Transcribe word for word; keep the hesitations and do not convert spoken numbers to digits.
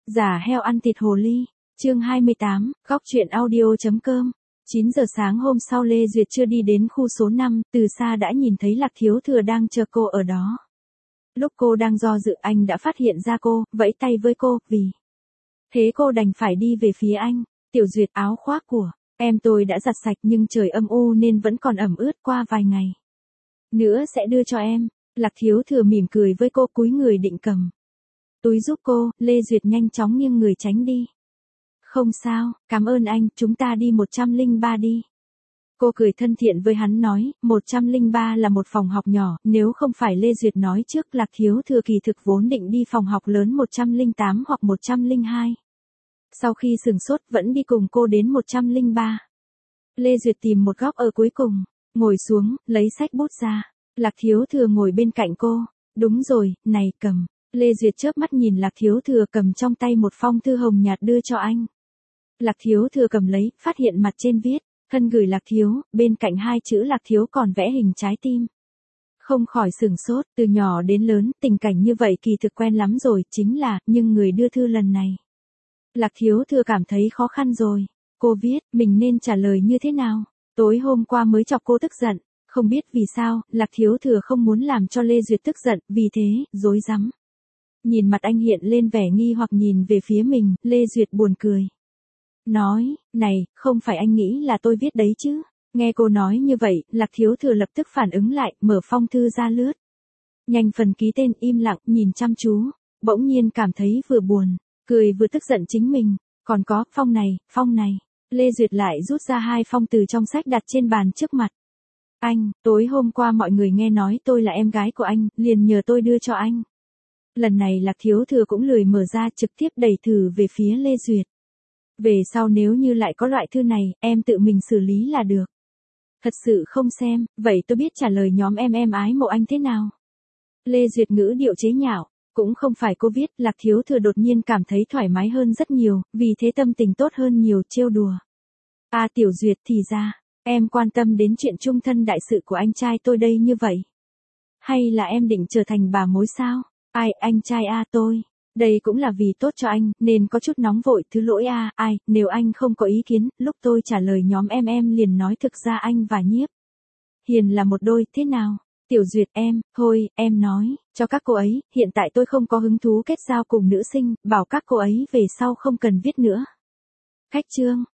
Giả heo ăn thịt hồ ly, chương hai mươi tám, góc truyện audio.com. chín giờ sáng hôm sau Lê Duyệt chưa đi đến khu số năm, từ xa đã nhìn thấy Lạc Thiếu Thừa đang chờ cô ở đó. Lúc cô đang do dự anh đã phát hiện ra cô, vẫy tay với cô, vì thế cô đành phải đi về phía anh. Tiểu Duyệt, áo khoác của em tôi đã giặt sạch nhưng trời âm u nên vẫn còn ẩm ướt, qua vài ngày nữa sẽ đưa cho em. Lạc Thiếu Thừa mỉm cười với cô, cúi người định cầm túi giúp cô. Lê Duyệt nhanh chóng nghiêng người tránh đi. Không sao, cảm ơn anh, chúng ta đi một trăm lẻ ba đi. Cô cười thân thiện với hắn nói, một trăm lẻ ba là một phòng học nhỏ, nếu không phải Lê Duyệt nói trước, Lạc Thiếu Thừa kỳ thực vốn định đi phòng học lớn một trăm lẻ tám hoặc một trăm lẻ hai. Sau khi sửng sốt vẫn đi cùng cô đến một trăm lẻ ba. Lê Duyệt tìm một góc ở cuối cùng, ngồi xuống, lấy sách bút ra. Lạc Thiếu Thừa ngồi bên cạnh cô. Đúng rồi, này, cầm. Lê Duyệt chớp mắt nhìn Lạc Thiếu Thừa cầm trong tay một phong thư hồng nhạt đưa cho anh. Lạc Thiếu Thừa cầm lấy, phát hiện mặt trên viết, thân gửi Lạc Thiếu, bên cạnh hai chữ Lạc Thiếu còn vẽ hình trái tim. Không khỏi sửng sốt, từ nhỏ đến lớn, tình cảnh như vậy kỳ thực quen lắm rồi, chính là, nhưng người đưa thư lần này. Lạc Thiếu Thừa cảm thấy khó khăn rồi. Cô viết, mình nên trả lời như thế nào? Tối hôm qua mới chọc cô tức giận, không biết vì sao, Lạc Thiếu Thừa không muốn làm cho Lê Duyệt tức giận, vì thế, rối rắm. Nhìn mặt anh hiện lên vẻ nghi hoặc nhìn về phía mình, Lê Duyệt buồn cười. Nói, này, không phải anh nghĩ là tôi viết đấy chứ? Nghe cô nói như vậy, Lạc Thiếu Thừa lập tức phản ứng lại, mở phong thư ra lướt. Nhanh phần ký tên, im lặng, nhìn chăm chú, bỗng nhiên cảm thấy vừa buồn, cười vừa tức giận chính mình. Còn có, phong này, phong này. Lê Duyệt lại rút ra hai phong từ trong sách đặt trên bàn trước mặt. Anh, tối hôm qua mọi người nghe nói tôi là em gái của anh, liền nhờ tôi đưa cho anh. Lần này Lạc Thiếu Thừa cũng lười mở ra, trực tiếp đẩy thử về phía Lê Duyệt. Về sau nếu như lại có loại thư này, em tự mình xử lý là được. Thật sự không xem, vậy tôi biết trả lời nhóm em em ái mộ anh thế nào. Lê Duyệt ngữ điệu chế nhạo, cũng không phải cô viết. Lạc Thiếu Thừa đột nhiên cảm thấy thoải mái hơn rất nhiều, vì thế tâm tình tốt hơn nhiều, trêu đùa. À Tiểu Duyệt, thì ra, em quan tâm đến chuyện chung thân đại sự của anh trai tôi đây như vậy. Hay là em định trở thành bà mối sao? Ai, anh trai a à, tôi. Đây cũng là vì tốt cho anh, nên có chút nóng vội, thứ lỗi a à, ai, nếu anh không có ý kiến, lúc tôi trả lời nhóm em em liền nói thực ra anh và Nhiếp Hiền là một đôi, thế nào? Tiểu Duyệt, em, thôi, em nói, cho các cô ấy, hiện tại tôi không có hứng thú kết giao cùng nữ sinh, bảo các cô ấy về sau không cần viết nữa. Khách trương,